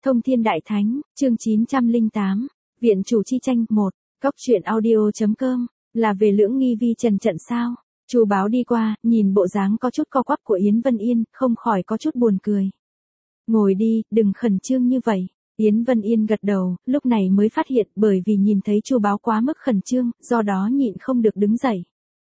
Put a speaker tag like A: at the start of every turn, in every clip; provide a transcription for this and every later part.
A: Thông Thiên Đại Thánh, chương 908, Viện chủ chi tranh 1, Cóc truyện audio.com, là về Lưỡng Nghi Vi Trần trận sao? Chu Báo đi qua, nhìn bộ dáng có chút co quắp của Yến Vân Yên, không khỏi có chút buồn cười. Ngồi đi, đừng khẩn trương như vậy. Yến Vân Yên gật đầu, lúc này mới phát hiện bởi vì nhìn thấy Chu Báo quá mức khẩn trương, do đó nhịn không được đứng dậy.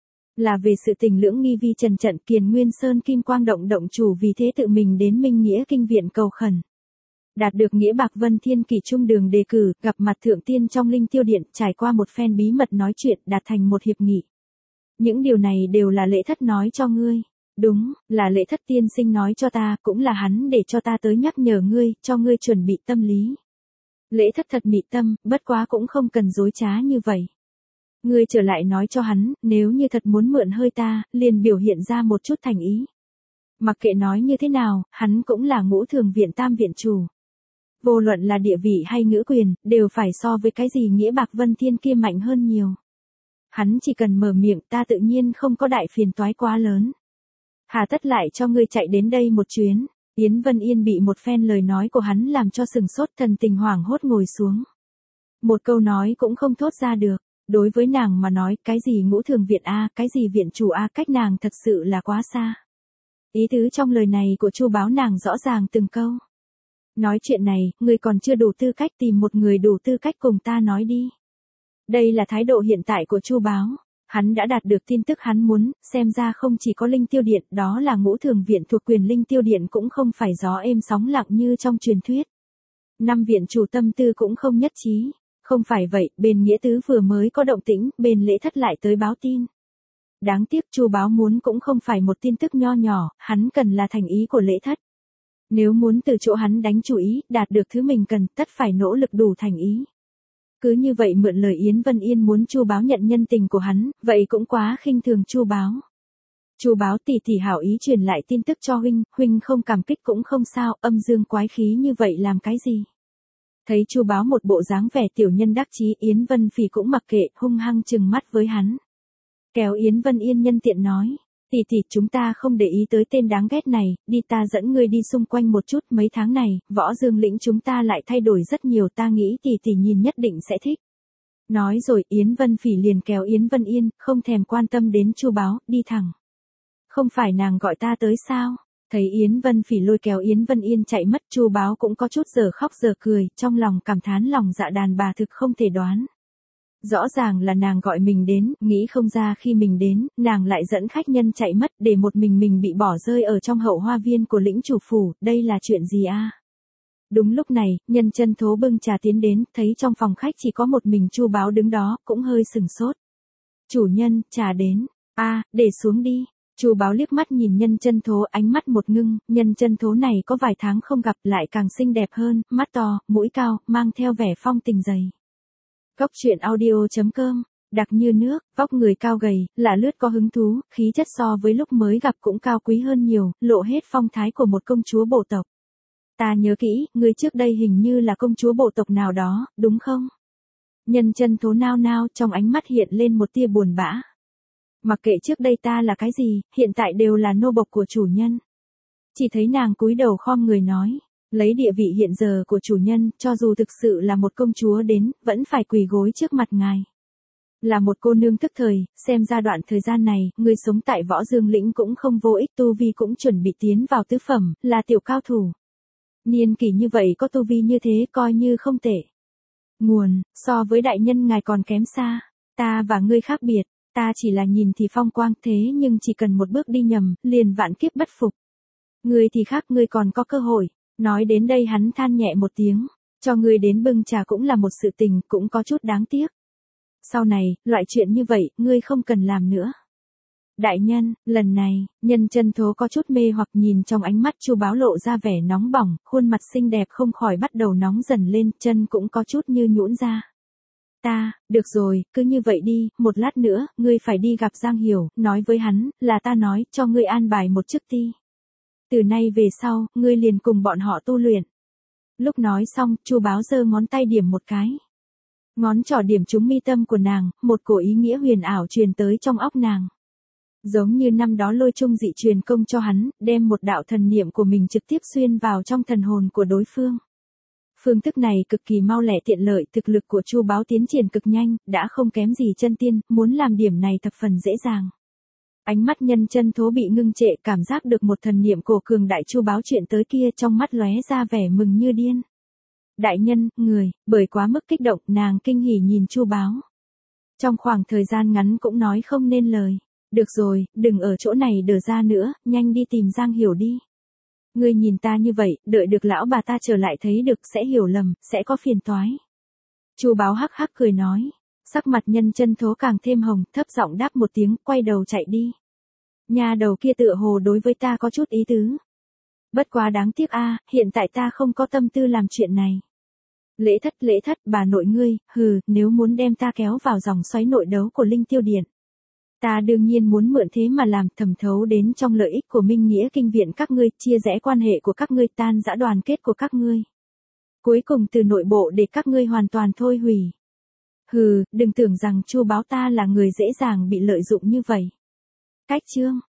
A: Là về sự tình Lưỡng Nghi Vi Trần trận, Kiền Nguyên Sơn Kim Quang động động chủ vì thế tự mình đến Minh Nghĩa Kinh Viện cầu khẩn. Đạt được Nghĩa Bạc Vân Thiên Kỳ Trung đường đề cử, gặp mặt Thượng Tiên trong Linh Tiêu Điện, trải qua một phen bí mật nói chuyện, đạt thành một hiệp nghị. Những điều này đều là Lễ Thất nói cho ngươi. Đúng, là Lễ Thất tiên sinh nói cho ta, cũng là hắn để cho ta tới nhắc nhở ngươi, cho ngươi chuẩn bị tâm lý. Lễ Thất thật mị tâm, bất quá cũng không cần dối trá như vậy. Ngươi trở lại nói cho hắn, nếu như thật muốn mượn hơi ta, liền biểu hiện ra một chút thành ý. Mặc kệ nói như thế nào, hắn cũng là Ngũ Thường Viện Tam Viện chủ. Vô luận là địa vị hay ngữ quyền, đều phải so với cái gì Nghĩa Bạc Vân Thiên kia mạnh hơn nhiều. Hắn chỉ cần mở miệng, ta tự nhiên không có đại phiền toái quá lớn. Hà tất lại cho ngươi chạy đến đây một chuyến. Yến Vân Yên bị một phen lời nói của hắn làm cho sừng sốt, thần tình hoảng hốt ngồi xuống. Một câu nói cũng không thốt ra được. Đối với nàng mà nói, cái gì Ngũ Thường Viện A, cái gì viện chủ A, cách nàng thật sự là quá xa. Ý tứ trong lời này của Chu Báo nàng rõ ràng từng câu. Nói chuyện này, ngươi còn chưa đủ tư cách, tìm một người đủ tư cách cùng ta nói đi. Đây là thái độ hiện tại của Chu Báo. Hắn đã đạt được tin tức hắn muốn, xem ra không chỉ có Linh Tiêu Điện, đó là Ngũ Thường Viện thuộc quyền Linh Tiêu Điện cũng không phải gió êm sóng lặng như trong truyền thuyết. Năm viện chủ tâm tư cũng không nhất trí. Không phải vậy, bên Nghĩa Tứ vừa mới có động tĩnh, bên Lễ Thất lại tới báo tin. Đáng tiếc Chu Báo muốn cũng không phải một tin tức nho nhỏ, hắn cần là thành ý của Lễ Thất. Nếu muốn từ chỗ hắn đánh chủ ý, đạt được thứ mình cần, tất phải nỗ lực đủ thành ý. Cứ như vậy mượn lời Yến Vân Yên muốn Chu Báo nhận nhân tình của hắn, vậy cũng quá khinh thường Chu Báo. Chu Báo tỷ tỷ hảo ý truyền lại tin tức cho huynh không cảm kích cũng không sao, âm dương quái khí như vậy làm cái gì? Thấy Chu Báo một bộ dáng vẻ tiểu nhân đắc chí, Yến Vân Phỉ cũng mặc kệ, hung hăng trừng mắt với hắn. Kéo Yến Vân Yên nhân tiện nói, tỷ tỷ chúng ta không để ý tới tên đáng ghét này, đi ta dẫn ngươi đi xung quanh một chút, mấy tháng này, Võ Dương lĩnh chúng ta lại thay đổi rất nhiều, ta nghĩ tỷ tỷ nhìn nhất định sẽ thích. Nói rồi Yến Vân Phỉ liền kéo Yến Vân Yên, không thèm quan tâm đến Chu Báo, đi thẳng. Không phải nàng gọi ta tới sao? Thấy Yến Vân Phỉ lôi kéo Yến Vân Yên chạy mất, Chu Báo cũng có chút giờ khóc giờ cười, trong lòng cảm thán lòng dạ đàn bà thực không thể đoán. Rõ ràng là nàng gọi mình đến, nghĩ không ra khi mình đến, nàng lại dẫn khách nhân chạy mất, để một mình bị bỏ rơi ở trong hậu hoa viên của lĩnh chủ phủ, đây là chuyện gì a? Đúng lúc này, Nhân Chân Thố bưng trà tiến đến, thấy trong phòng khách chỉ có một mình Chu Báo đứng đó, cũng hơi sừng sốt. Chủ nhân, trà đến. Để xuống đi. Chu Báo liếc mắt nhìn Nhân Chân Thố, ánh mắt một ngưng, Nhân Chân Thố này có vài tháng không gặp, lại càng xinh đẹp hơn, mắt to, mũi cao, mang theo vẻ phong tình dày. Cóc truyện audio.com, đặc như nước, vóc người cao gầy, lạ lướt có hứng thú, khí chất so với lúc mới gặp cũng cao quý hơn nhiều, lộ hết phong thái của một công chúa bộ tộc. Ta nhớ kỹ, người trước đây hình như là công chúa bộ tộc nào đó, đúng không? Nhân Chân Thố nao nao, trong ánh mắt hiện lên một tia buồn bã. Mặc kệ trước đây ta là cái gì, hiện tại đều là nô bộc của chủ nhân. Chỉ thấy nàng cúi đầu khom người nói, lấy địa vị hiện giờ của chủ nhân, cho dù thực sự là một công chúa đến, vẫn phải quỳ gối trước mặt ngài. Là một cô nương tức thời, xem ra đoạn thời gian này, người sống tại Võ Dương lĩnh cũng không vô ích, tu vi cũng chuẩn bị tiến vào tứ phẩm, là tiểu cao thủ. Niên kỷ như vậy có tu vi như thế coi như không tệ. Nguồn, so với đại nhân ngài còn kém xa, ta và ngươi khác biệt. Ta chỉ là nhìn thì phong quang thế nhưng chỉ cần một bước đi nhầm, liền vạn kiếp bất phục. Ngươi thì khác, ngươi còn có cơ hội. Nói đến đây hắn than nhẹ một tiếng. Cho ngươi đến bưng trà cũng là một sự tình, cũng có chút đáng tiếc. Sau này, loại chuyện như vậy, ngươi không cần làm nữa. Đại nhân, lần này, Nhân Chân Thố có chút mê hoặc nhìn trong ánh mắt Chu Báo lộ ra vẻ nóng bỏng, khuôn mặt xinh đẹp không khỏi bắt đầu nóng dần lên, chân cũng có chút như nhũn ra. Được rồi, cứ như vậy đi, một lát nữa, ngươi phải đi gặp Giang Hiểu, nói với hắn, là ta nói, cho ngươi an bài một chức ti. Từ nay về sau, ngươi liền cùng bọn họ tu luyện. Lúc nói xong, Chu Báo giơ ngón tay điểm một cái. Ngón trỏ điểm trúng mi tâm của nàng, một cổ ý nghĩa huyền ảo truyền tới trong óc nàng. Giống như năm đó Lôi Trung dị truyền công cho hắn, đem một đạo thần niệm của mình trực tiếp xuyên vào trong thần hồn của đối phương. Phương thức này cực kỳ mau lẹ tiện lợi, thực lực của Chu Báo tiến triển cực nhanh, đã không kém gì chân tiên, muốn làm điểm này thập phần dễ dàng. Ánh mắt Nhân Chân Thố bị ngưng trệ, cảm giác được một thần niệm cổ cường đại Chu Báo chuyện tới kia, trong mắt lóe ra vẻ mừng như điên. Đại nhân, người, bởi quá mức kích động, nàng kinh hỉ nhìn Chu Báo. Trong khoảng thời gian ngắn cũng nói không nên lời. Được rồi, đừng ở chỗ này đờ ra nữa, nhanh đi tìm Giang Hiểu đi. Ngươi nhìn ta như vậy, đợi được lão bà ta trở lại thấy được sẽ hiểu lầm, sẽ có phiền toái. Chu Báo hắc hắc cười nói. Sắc mặt Nhân Chân Thố càng thêm hồng, thấp giọng đáp một tiếng, quay đầu chạy đi. Nhà đầu kia tựa hồ đối với ta có chút ý tứ. Bất quá đáng tiếc a, hiện tại ta không có tâm tư làm chuyện này. Lễ thất, bà nội ngươi, hừ, nếu muốn đem ta kéo vào dòng xoáy nội đấu của Linh Tiêu Điện. Ta đương nhiên muốn mượn thế mà làm, thẩm thấu đến trong lợi ích của Minh Nghĩa Kinh Viện các ngươi, chia rẽ quan hệ của các ngươi, tan rã đoàn kết của các ngươi. Cuối cùng từ nội bộ để các ngươi hoàn toàn thôi hủy. Hừ, đừng tưởng rằng Chu Báo ta là người dễ dàng bị lợi dụng như vậy. Cách chương